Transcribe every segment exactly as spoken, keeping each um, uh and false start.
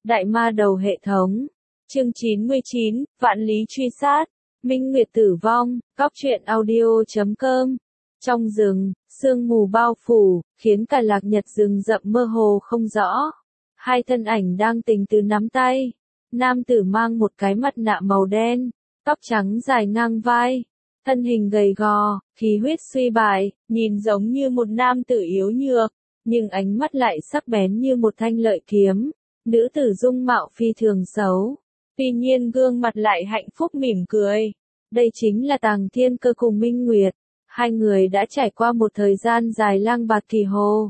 Đại ma đầu hệ thống. Chương chín mươi chín, Vạn lý truy sát. Minh Nguyệt tử vong, cóc truyện audio chấm com. Trong rừng, sương mù bao phủ, khiến cả lạc nhật rừng rậm mơ hồ không rõ. Hai thân ảnh đang tình tứ nắm tay. Nam tử mang một cái mặt nạ màu đen, tóc trắng dài ngang vai, thân hình gầy gò, khí huyết suy bại, nhìn giống như một nam tử yếu nhược, nhưng ánh mắt lại sắc bén như một thanh lợi kiếm. Nữ tử dung mạo phi thường xấu, tuy nhiên gương mặt lại hạnh phúc mỉm cười. Đây chính là Tàng Thiên Cơ cùng Minh Nguyệt. Hai người đã trải qua một thời gian dài lang bạt kỳ hồ.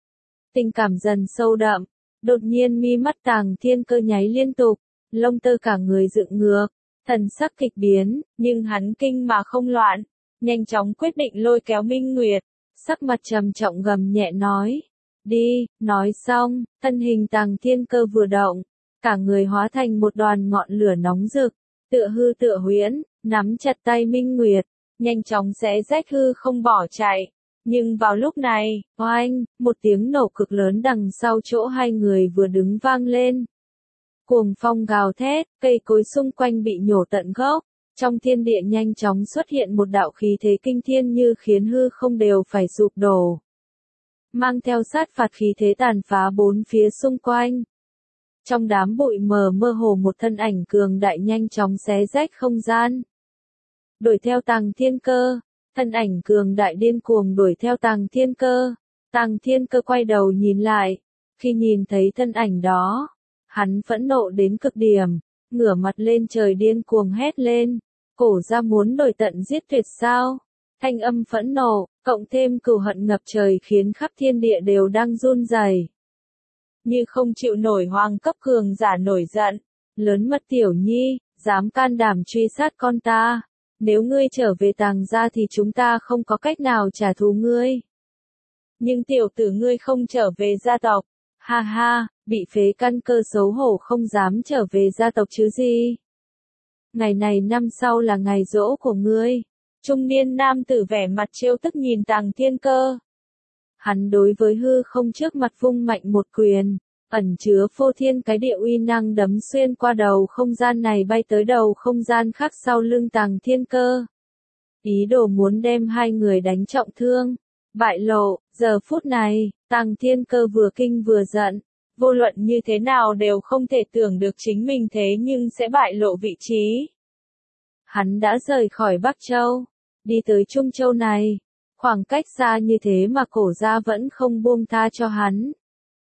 Tình cảm dần sâu đậm, đột nhiên mi mắt Tàng Thiên Cơ nháy liên tục, lông tơ cả người dựng ngược, thần sắc kịch biến, nhưng hắn kinh mà không loạn, nhanh chóng quyết định lôi kéo Minh Nguyệt, sắc mặt trầm trọng gầm nhẹ nói. Đi, nói xong, thân hình Tàng Thiên Cơ vừa động, cả người hóa thành một đoàn ngọn lửa nóng rực, tựa hư tựa huyễn, nắm chặt tay Minh Nguyệt, nhanh chóng xé rách hư không bỏ chạy. Nhưng vào lúc này, oanh, một tiếng nổ cực lớn đằng sau chỗ hai người vừa đứng vang lên. Cuồng phong gào thét, cây cối xung quanh bị nhổ tận gốc, trong thiên địa nhanh chóng xuất hiện một đạo khí thế kinh thiên như khiến hư không đều phải sụp đổ. Mang theo sát phạt khí thế tàn phá bốn phía xung quanh. Trong đám bụi mờ mơ hồ một thân ảnh cường đại nhanh chóng xé rách không gian. Đuổi theo Tàng Thiên Cơ, thân ảnh cường đại điên cuồng đuổi theo Tàng Thiên Cơ. Tàng Thiên Cơ quay đầu nhìn lại, khi nhìn thấy thân ảnh đó, hắn phẫn nộ đến cực điểm, ngửa mặt lên trời điên cuồng hét lên, cổ ra muốn đổi tận giết tuyệt sao? Thanh âm phẫn nộ, cộng thêm cừu hận ngập trời khiến khắp thiên địa đều đang run rẩy. Như không chịu nổi hoàng cấp cường giả nổi giận, lớn mật tiểu nhi, dám can đảm truy sát con ta. Nếu ngươi trở về Tàng gia thì chúng ta không có cách nào trả thù ngươi. Nhưng tiểu tử ngươi không trở về gia tộc, ha ha, bị phế căn cơ xấu hổ không dám trở về gia tộc chứ gì. Ngày này năm sau là ngày giỗ của ngươi. Trung niên nam tử vẻ mặt trêu tức nhìn Tàng Thiên Cơ. Hắn đối với hư không trước mặt vung mạnh một quyền, ẩn chứa phô thiên cái địa uy năng đấm xuyên qua đầu không gian này bay tới đầu không gian khác sau lưng Tàng Thiên Cơ. Ý đồ muốn đem hai người đánh trọng thương, bại lộ. Giờ phút này, Tàng Thiên Cơ vừa kinh vừa giận, vô luận như thế nào đều không thể tưởng được chính mình thế nhưng sẽ bại lộ vị trí. Hắn đã rời khỏi Bắc Châu, đi tới Trung Châu này, khoảng cách xa như thế mà cổ gia vẫn không buông tha cho hắn.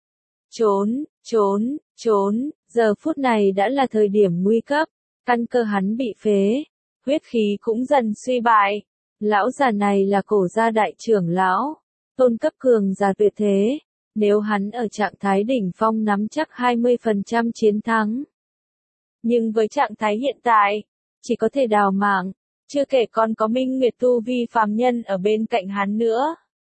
Trốn, trốn, trốn, giờ phút này đã là thời điểm nguy cấp, căn cơ hắn bị phế, huyết khí cũng dần suy bại. Lão già này là cổ gia đại trưởng lão, tôn cấp cường giả tuyệt thế, nếu hắn ở trạng thái đỉnh phong nắm chắc hai mươi phần trăm chiến thắng. Nhưng với trạng thái hiện tại, chỉ có thể đào mạng, chưa kể còn có Minh Nguyệt tu vi phàm nhân ở bên cạnh hắn nữa.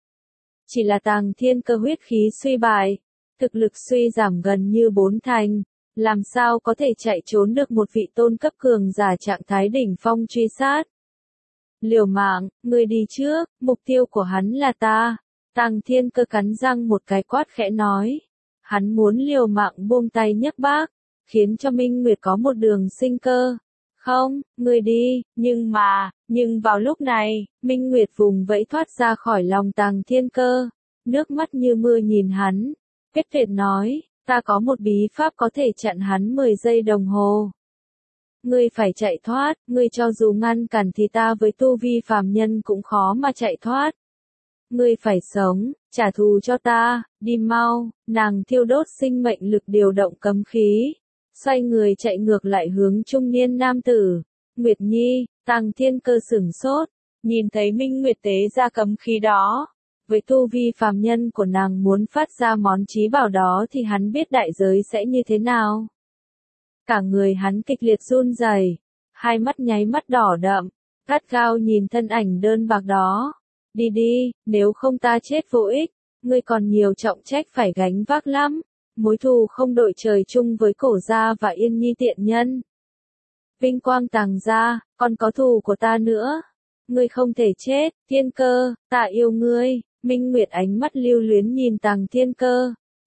Chỉ là Tàng Thiên Cơ huyết khí suy bại, thực lực suy giảm gần như bốn thành, làm sao có thể chạy trốn được một vị tôn cấp cường giả trạng thái đỉnh phong truy sát. Liều mạng, ngươi đi trước, mục tiêu của hắn là ta. Tàng Thiên Cơ cắn răng một cái quát khẽ nói. Hắn muốn liều mạng buông tay nhấc bác, khiến cho Minh Nguyệt có một đường sinh cơ. Không, ngươi đi, nhưng mà, nhưng vào lúc này, Minh Nguyệt vùng vẫy thoát ra khỏi lòng Tàng Thiên Cơ, nước mắt như mưa nhìn hắn, kết tuyệt nói, ta có một bí pháp có thể chặn hắn mười giây đồng hồ. Ngươi phải chạy thoát, ngươi cho dù ngăn cản thì ta với tu vi phàm nhân cũng khó mà chạy thoát. Ngươi phải sống, trả thù cho ta, đi mau. Nàng thiêu đốt sinh mệnh lực điều động cấm khí, xoay người chạy ngược lại hướng trung niên nam tử. Nguyệt Nhi, Tàng Thiên Cơ sửng sốt, nhìn thấy Minh Nguyệt tế ra cấm khí đó. Với tu vi phàm nhân của nàng muốn phát ra món chí bảo đó thì hắn biết đại giới sẽ như thế nào. Cả người hắn kịch liệt run rẩy, hai mắt nháy mắt đỏ đậm, gắt gao nhìn thân ảnh đơn bạc đó. Đi đi, nếu không ta chết vô ích, ngươi còn nhiều trọng trách phải gánh vác lắm. Mối thù không đội trời chung với cổ gia và Yên Nhi tiện nhân. Vinh quang Tàng gia, còn có thù của ta nữa. Ngươi không thể chết, Thiên Cơ, ta yêu ngươi. Minh Nguyệt ánh mắt lưu luyến nhìn Tàng Thiên Cơ,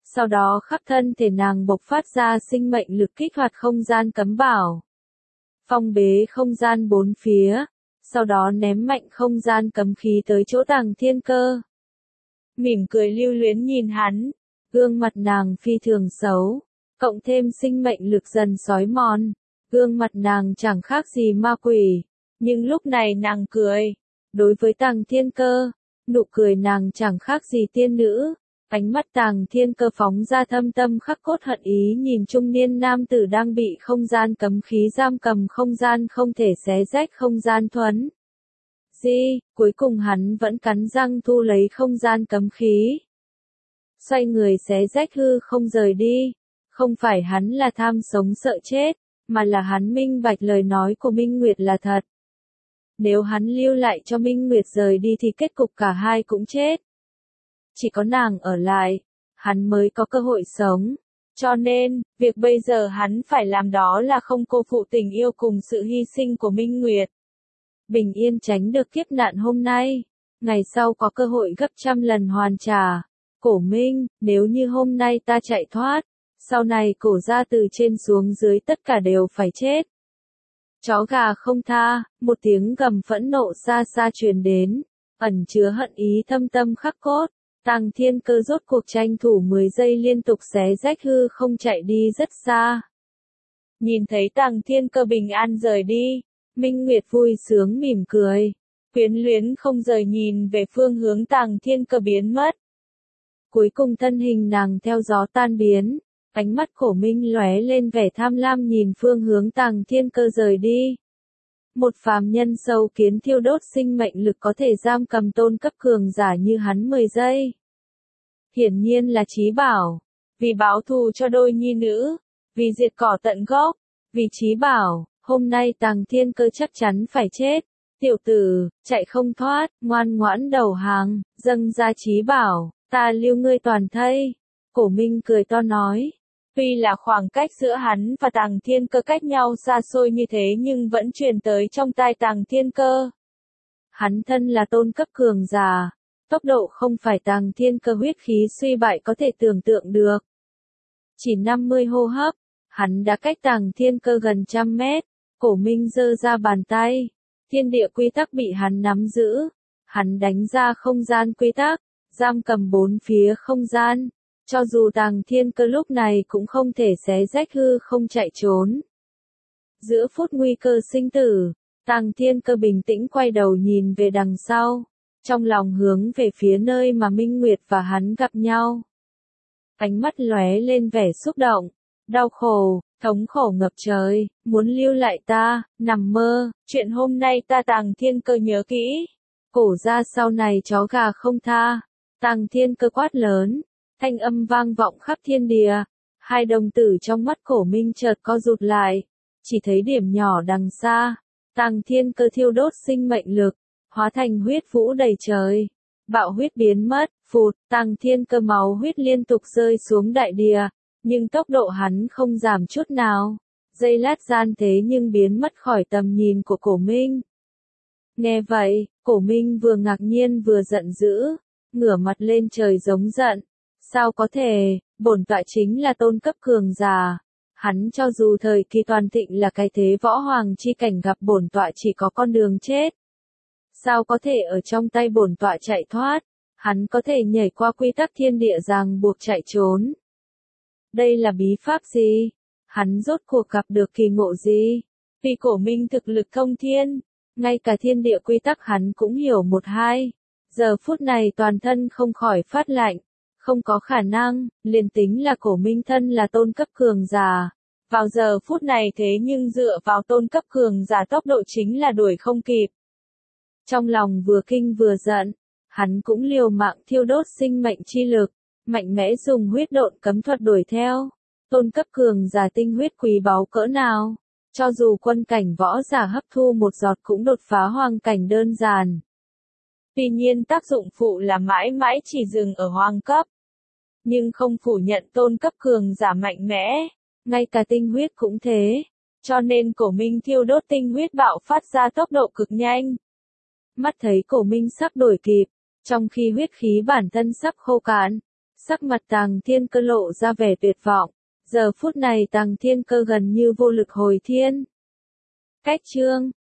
Sau đó khắp thân thể nàng bộc phát ra sinh mệnh lực kích hoạt không gian cấm bảo. Phong bế không gian bốn phía, sau đó ném mạnh không gian cấm khí tới chỗ Tàng Thiên Cơ. Mỉm cười lưu luyến nhìn hắn, gương mặt nàng phi thường xấu, cộng thêm sinh mệnh lực dần xói mòn, gương mặt nàng chẳng khác gì ma quỷ, nhưng lúc này nàng cười. Đối với Tàng Thiên Cơ, nụ cười nàng chẳng khác gì tiên nữ. Ánh mắt Tàng Thiên Cơ phóng ra thâm tâm khắc cốt hận ý nhìn trung niên nam tử đang bị không gian cấm khí giam cầm, không gian không thể xé rách, không gian thuẫn. Di, cuối cùng hắn vẫn cắn răng thu lấy không gian cấm khí. Xoay người xé rách hư không rời đi. Không phải hắn là tham sống sợ chết, mà là hắn minh bạch lời nói của Minh Nguyệt là thật. Nếu hắn lưu lại cho Minh Nguyệt rời đi thì kết cục cả hai cũng chết. Chỉ có nàng ở lại, hắn mới có cơ hội sống. Cho nên, việc bây giờ hắn phải làm đó là không cô phụ tình yêu cùng sự hy sinh của Minh Nguyệt. Bình yên tránh được kiếp nạn hôm nay, ngày sau có cơ hội gấp trăm lần hoàn trả. Cổ Minh, nếu như hôm nay ta chạy thoát, sau này cổ gia từ trên xuống dưới tất cả đều phải chết. Chó gà không tha, một tiếng gầm phẫn nộ xa xa truyền đến, ẩn chứa hận ý thâm tâm khắc cốt. Tàng Thiên Cơ rốt cuộc tranh thủ mười giây liên tục xé rách hư không chạy đi rất xa. Nhìn thấy Tàng Thiên Cơ bình an rời đi, Minh Nguyệt vui sướng mỉm cười, quyến luyến không rời nhìn về phương hướng Tàng Thiên Cơ biến mất. Cuối cùng thân hình nàng theo gió tan biến, ánh mắt Cổ Minh lóe lên vẻ tham lam nhìn phương hướng Tàng Thiên Cơ rời đi. Một phàm nhân sâu kiến thiêu đốt sinh mệnh lực có thể giam cầm tôn cấp cường giả như hắn mười giây. Hiển nhiên là chí bảo. Vì báo thù cho đôi nhi nữ, vì diệt cỏ tận gốc, vì chí bảo, hôm nay Tàng Thiên Cơ chắc chắn phải chết. Tiểu tử, chạy không thoát, ngoan ngoãn đầu hàng, dâng ra chí bảo, ta lưu ngươi toàn thây. Cổ Minh cười to nói. Tuy là khoảng cách giữa hắn và Tàng Thiên Cơ cách nhau xa xôi như thế nhưng vẫn truyền tới trong tai Tàng Thiên Cơ. Hắn thân là tôn cấp cường giả, tốc độ không phải Tàng Thiên Cơ huyết khí suy bại có thể tưởng tượng được. Chỉ năm mươi hô hấp, hắn đã cách Tàng Thiên Cơ gần trăm mét, Cổ Minh giơ ra bàn tay, thiên địa quy tắc bị hắn nắm giữ, hắn đánh ra không gian quy tắc, giam cầm bốn phía không gian. Cho dù Tàng Thiên Cơ lúc này cũng không thể xé rách hư không chạy trốn. Giữa phút nguy cơ sinh tử, Tàng Thiên Cơ bình tĩnh quay đầu nhìn về đằng sau, trong lòng hướng về phía nơi mà Minh Nguyệt và hắn gặp nhau. Ánh mắt lóe lên vẻ xúc động, đau khổ, thống khổ ngập trời, muốn lưu lại ta, nằm mơ, chuyện hôm nay ta Tàng Thiên Cơ nhớ kỹ. Cổ ra sau này chó gà không tha, Tàng Thiên Cơ quát lớn. Thanh âm vang vọng khắp thiên địa, hai đồng tử trong mắt Cổ Minh chợt co rụt lại, chỉ thấy điểm nhỏ đằng xa, Tàng Thiên Cơ thiêu đốt sinh mệnh lực, hóa thành huyết vũ đầy trời, bạo huyết biến mất, phụt, Tàng Thiên Cơ máu huyết liên tục rơi xuống đại địa, nhưng tốc độ hắn không giảm chút nào, giây lát gian thế nhưng biến mất khỏi tầm nhìn của Cổ Minh. Nghe vậy, Cổ Minh vừa ngạc nhiên vừa giận dữ, ngửa mặt lên trời giống giận. Sao có thể, bổn tọa chính là tôn cấp cường giả. Hắn cho dù thời kỳ toàn thịnh là cái thế võ hoàng chi cảnh gặp bổn tọa chỉ có con đường chết. Sao có thể ở trong tay bổn tọa chạy thoát, hắn có thể nhảy qua quy tắc thiên địa ràng buộc chạy trốn. Đây là bí pháp gì? Hắn rốt cuộc gặp được kỳ ngộ gì? Vì Cổ Minh thực lực thông thiên, ngay cả thiên địa quy tắc hắn cũng hiểu một hai. Giờ phút này toàn thân không khỏi phát lạnh. Không có khả năng, liền tính là Cổ Minh thân là tôn cấp cường giả. Vào giờ phút này thế nhưng dựa vào tôn cấp cường giả tốc độ chính là đuổi không kịp. Trong lòng vừa kinh vừa giận, hắn cũng liều mạng thiêu đốt sinh mệnh chi lực, mạnh mẽ dùng huyết độn cấm thuật đuổi theo. Tôn cấp cường giả tinh huyết quý báu cỡ nào, cho dù quân cảnh võ giả hấp thu một giọt cũng đột phá hoàng cảnh đơn giản. Tuy nhiên tác dụng phụ là mãi mãi chỉ dừng ở hoàng cấp. Nhưng không phủ nhận tôn cấp cường giả mạnh mẽ, ngay cả tinh huyết cũng thế, cho nên Cổ Minh thiêu đốt tinh huyết bạo phát ra tốc độ cực nhanh. Mắt thấy Cổ Minh sắp đuổi kịp, trong khi huyết khí bản thân sắp khô cạn, Sắc mặt Tằng Thiên Cơ lộ ra vẻ tuyệt vọng, giờ phút này Tằng Thiên Cơ gần như vô lực hồi thiên. Cách chương